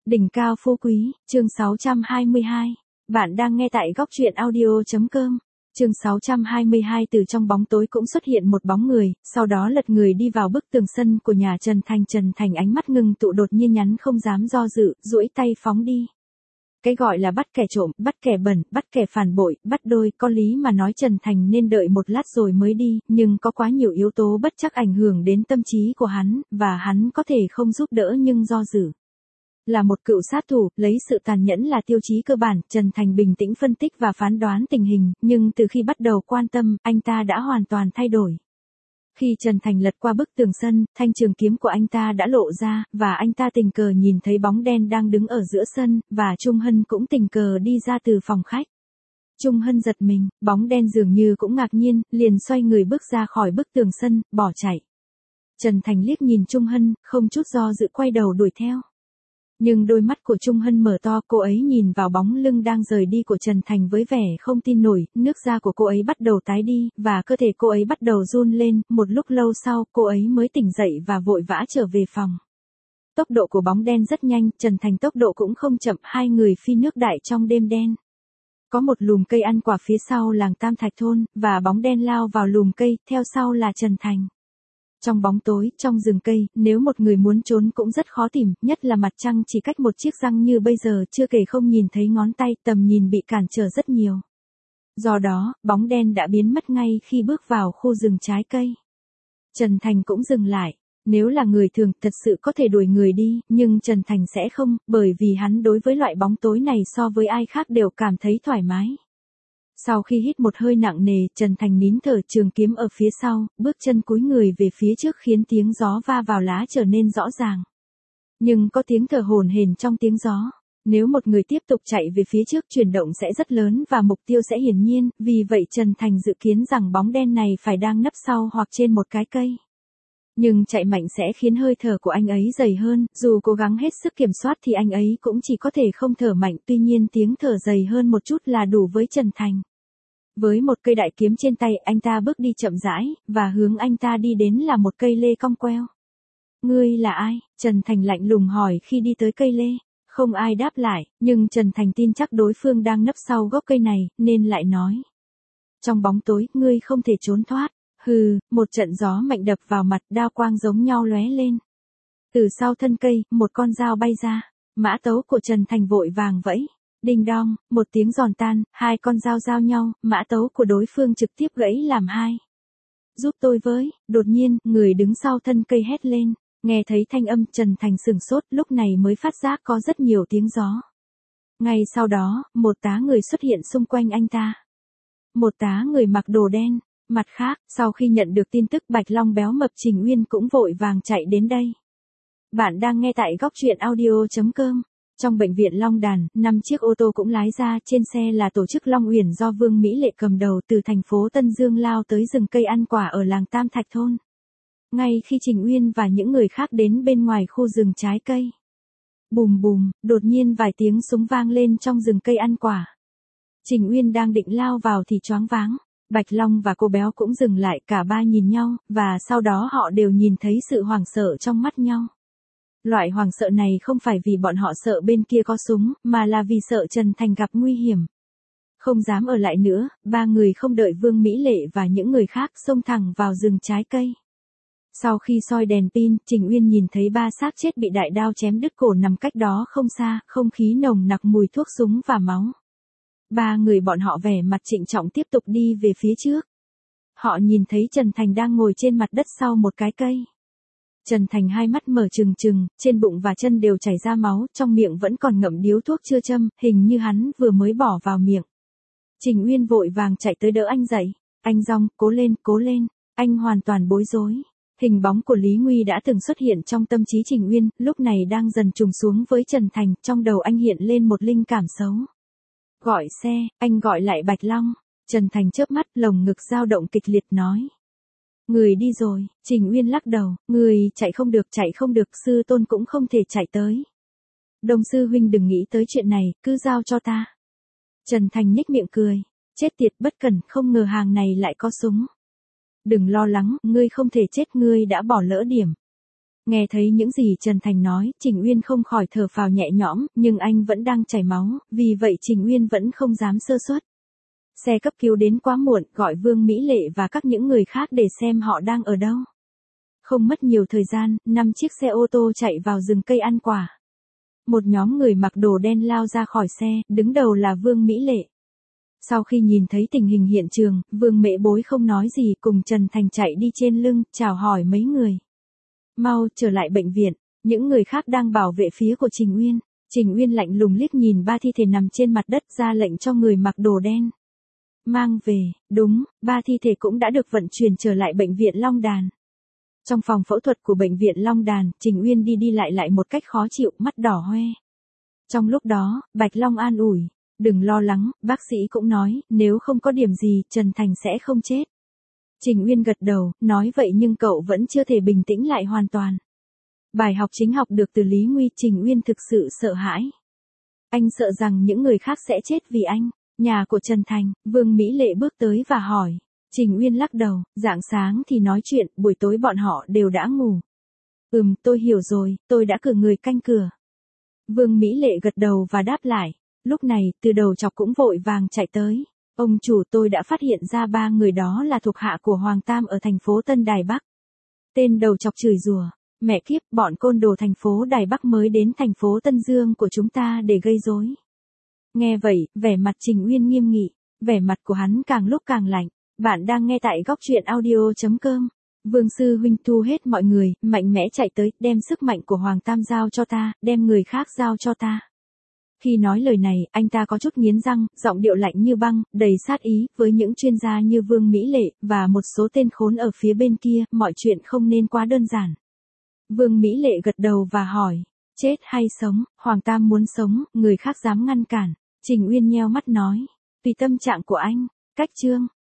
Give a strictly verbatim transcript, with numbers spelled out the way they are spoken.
Đỉnh cao phú quý, chương sáu trăm hai mươi hai. Bạn đang nghe tại góc truyện audio.com. Chương sáu trăm hai mươi hai. Từ trong bóng tối cũng xuất hiện một bóng người, sau đó lật người đi vào bức tường sân của nhà Trần Thành. Trần Thành ánh mắt ngưng tụ, đột nhiên nhắn không dám do dự, duỗi tay phóng đi. Cái gọi là bắt kẻ trộm, bắt kẻ bẩn, bắt kẻ phản bội, bắt đôi, có lý mà nói Trần Thành nên đợi một lát rồi mới đi, nhưng có quá nhiều yếu tố bất trắc ảnh hưởng đến tâm trí của hắn, và hắn có thể không giúp đỡ nhưng do dự. Là một cựu sát thủ, lấy sự tàn nhẫn là tiêu chí cơ bản, Trần Thành bình tĩnh phân tích và phán đoán tình hình, nhưng từ khi bắt đầu quan tâm, anh ta đã hoàn toàn thay đổi. Khi Trần Thành lật qua bức tường sân, thanh trường kiếm của anh ta đã lộ ra, và anh ta tình cờ nhìn thấy bóng đen đang đứng ở giữa sân, và Trung Hân cũng tình cờ đi ra từ phòng khách. Trung Hân giật mình, bóng đen dường như cũng ngạc nhiên, liền xoay người bước ra khỏi bức tường sân, bỏ chạy. Trần Thành liếc nhìn Trung Hân, không chút do dự quay đầu đuổi theo. Nhưng đôi mắt của Trung Hân mở to, cô ấy nhìn vào bóng lưng đang rời đi của Trần Thành với vẻ không tin nổi, nước da của cô ấy bắt đầu tái đi, và cơ thể cô ấy bắt đầu run lên, một lúc lâu sau, cô ấy mới tỉnh dậy và vội vã trở về phòng. Tốc độ của bóng đen rất nhanh, Trần Thành tốc độ cũng không chậm, hai người phi nước đại trong đêm đen. Có một lùm cây ăn quả phía sau làng Tam Thạch Thôn, và bóng đen lao vào lùm cây, theo sau là Trần Thành. Trong bóng tối, trong rừng cây, nếu một người muốn trốn cũng rất khó tìm, nhất là mặt trăng chỉ cách một chiếc răng như bây giờ, chưa kể không nhìn thấy ngón tay, tầm nhìn bị cản trở rất nhiều. Do đó, bóng đen đã biến mất ngay khi bước vào khu rừng trái cây. Trần Thành cũng dừng lại. Nếu là người thường, thật sự có thể đuổi người đi, nhưng Trần Thành sẽ không, bởi vì hắn đối với loại bóng tối này so với ai khác đều cảm thấy thoải mái. Sau khi hít một hơi nặng nề, Trần Thành nín thở, trường kiếm ở phía sau, bước chân cúi người về phía trước khiến tiếng gió va vào lá trở nên rõ ràng. Nhưng có tiếng thở hổn hển trong tiếng gió. Nếu một người tiếp tục chạy về phía trước, chuyển động sẽ rất lớn và mục tiêu sẽ hiển nhiên, vì vậy Trần Thành dự kiến rằng bóng đen này phải đang nấp sau hoặc trên một cái cây. Nhưng chạy mạnh sẽ khiến hơi thở của anh ấy dày hơn, dù cố gắng hết sức kiểm soát thì anh ấy cũng chỉ có thể không thở mạnh, tuy nhiên tiếng thở dày hơn một chút là đủ với Trần Thành. Với một cây đại kiếm trên tay, anh ta bước đi chậm rãi, và hướng anh ta đi đến là một cây lê cong queo. Ngươi là ai? Trần Thành lạnh lùng hỏi khi đi tới cây lê. Không ai đáp lại, nhưng Trần Thành tin chắc đối phương đang nấp sau gốc cây này, nên lại nói. Trong bóng tối, ngươi không thể trốn thoát. Hừ, một trận gió mạnh đập vào mặt, đao quang giống nhau lóe lên. Từ sau thân cây, một con dao bay ra. Mã tấu của Trần Thành vội vàng vẫy. Đinh đong, một tiếng giòn tan, hai con dao giao nhau, mã tấu của đối phương trực tiếp gãy làm hai. Giúp tôi với, đột nhiên, người đứng sau thân cây hét lên, nghe thấy thanh âm, Trần Thành sửng sốt, lúc này mới phát giác có rất nhiều tiếng gió. Ngay sau đó, một tá người xuất hiện xung quanh anh ta. Một tá người mặc đồ đen. Mặt khác, sau khi nhận được tin tức, Bạch Long béo mập Trình Uyên cũng vội vàng chạy đến đây. Bạn đang nghe tại góc truyện audio.com. Trong bệnh viện Long Đàn, năm chiếc ô tô cũng lái ra, trên xe là tổ chức Long Uyển do Vương Mỹ Lệ cầm đầu, từ thành phố Tân Dương lao tới rừng cây ăn quả ở làng Tam Thạch Thôn. Ngay khi Trình Uyên và những người khác đến bên ngoài khu rừng trái cây. Bùm bùm, đột nhiên vài tiếng súng vang lên trong rừng cây ăn quả. Trình Uyên đang định lao vào thì choáng váng. Bạch Long và cô béo cũng dừng lại, cả ba nhìn nhau, và sau đó họ đều nhìn thấy sự hoảng sợ trong mắt nhau. Loại hoảng sợ này không phải vì bọn họ sợ bên kia có súng, mà là vì sợ Trần Thành gặp nguy hiểm. Không dám ở lại nữa, ba người không đợi Vương Mỹ Lệ và những người khác, xông thẳng vào rừng trái cây. Sau khi soi đèn pin, Trình Uyên nhìn thấy ba xác chết bị đại đao chém đứt cổ nằm cách đó không xa, không khí nồng nặc mùi thuốc súng và máu. Ba người bọn họ vẻ mặt trịnh trọng tiếp tục đi về phía trước. Họ nhìn thấy Trần Thành đang ngồi trên mặt đất sau một cái cây. Trần Thành hai mắt mở trừng trừng, trên bụng và chân đều chảy ra máu, trong miệng vẫn còn ngậm điếu thuốc chưa châm, hình như hắn vừa mới bỏ vào miệng. Trình Uyên vội vàng chạy tới đỡ anh dậy. Anh Rong, cố lên, cố lên. Anh hoàn toàn bối rối. Hình bóng của Lý Nguy đã từng xuất hiện trong tâm trí Trình Uyên, lúc này đang dần trùng xuống với Trần Thành, trong đầu anh hiện lên một linh cảm xấu. Gọi xe, anh gọi lại Bạch Long. Trần Thành chớp mắt, lồng ngực dao động kịch liệt nói. Người đi rồi, Trình Uyên lắc đầu, người chạy không được, chạy không được, sư tôn cũng không thể chạy tới. Đồng sư huynh đừng nghĩ tới chuyện này, cứ giao cho ta. Trần Thành nhếch miệng cười, chết tiệt bất cẩn, không ngờ hàng này lại có súng. Đừng lo lắng, ngươi không thể chết, ngươi đã bỏ lỡ điểm. Nghe thấy những gì Trần Thành nói, Trình Uyên không khỏi thở phào nhẹ nhõm, nhưng anh vẫn đang chảy máu, vì vậy Trình Uyên vẫn không dám sơ suất. Xe cấp cứu đến quá muộn, gọi Vương Mỹ Lệ và các những người khác để xem họ đang ở đâu. Không mất nhiều thời gian, năm chiếc xe ô tô chạy vào rừng cây ăn quả. Một nhóm người mặc đồ đen lao ra khỏi xe, đứng đầu là Vương Mỹ Lệ. Sau khi nhìn thấy tình hình hiện trường, Vương Mễ Bối không nói gì, cùng Trần Thành chạy đi trên lưng, chào hỏi mấy người. Mau trở lại bệnh viện, những người khác đang bảo vệ phía của Trình Uyên. Trình Uyên lạnh lùng liếc nhìn ba thi thể nằm trên mặt đất, ra lệnh cho người mặc đồ đen. Mang về, đúng, ba thi thể cũng đã được vận chuyển trở lại bệnh viện Long Đàn. Trong phòng phẫu thuật của bệnh viện Long Đàn, Trình Uyên đi đi lại lại một cách khó chịu, mắt đỏ hoe. Trong lúc đó, Bạch Long an ủi, đừng lo lắng, bác sĩ cũng nói, nếu không có điểm gì, Trần Thành sẽ không chết. Trình Uyên gật đầu, nói vậy nhưng cậu vẫn chưa thể bình tĩnh lại hoàn toàn. Bài học chính học được từ Lý Nguy, Trình Uyên thực sự sợ hãi. Anh sợ rằng những người khác sẽ chết vì anh. Nhà của Trần Thành, Vương Mỹ Lệ bước tới và hỏi. Trình Uyên lắc đầu, rạng sáng thì nói chuyện, buổi tối bọn họ đều đã ngủ. Ừm, tôi hiểu rồi, tôi đã cử người canh cửa. Vương Mỹ Lệ gật đầu và đáp lại. Lúc này, Từ Đầu Chọc cũng vội vàng chạy tới. Ông chủ, tôi đã phát hiện ra ba người đó là thuộc hạ của Hoàng Tam ở thành phố Tân Đài Bắc. Tên Đầu Chọc chửi rủa, mẹ kiếp, bọn côn đồ thành phố Đài Bắc mới đến thành phố Tân Dương của chúng ta để gây rối. Nghe vậy, vẻ mặt Trình Uyên nghiêm nghị, vẻ mặt của hắn càng lúc càng lạnh. Bạn đang nghe tại góc truyện audio chấm com. Vương sư huynh thu hết mọi người, mạnh mẽ chạy tới, đem sức mạnh của Hoàng Tam giao cho ta, đem người khác giao cho ta. Khi nói lời này, anh ta có chút nghiến răng, giọng điệu lạnh như băng, đầy sát ý, với những chuyên gia như Vương Mỹ Lệ, và một số tên khốn ở phía bên kia, mọi chuyện không nên quá đơn giản. Vương Mỹ Lệ gật đầu và hỏi, chết hay sống, Hoàng Tam muốn sống, người khác dám ngăn cản. Trình Uyên nheo mắt nói, tùy tâm trạng của anh, cách chương.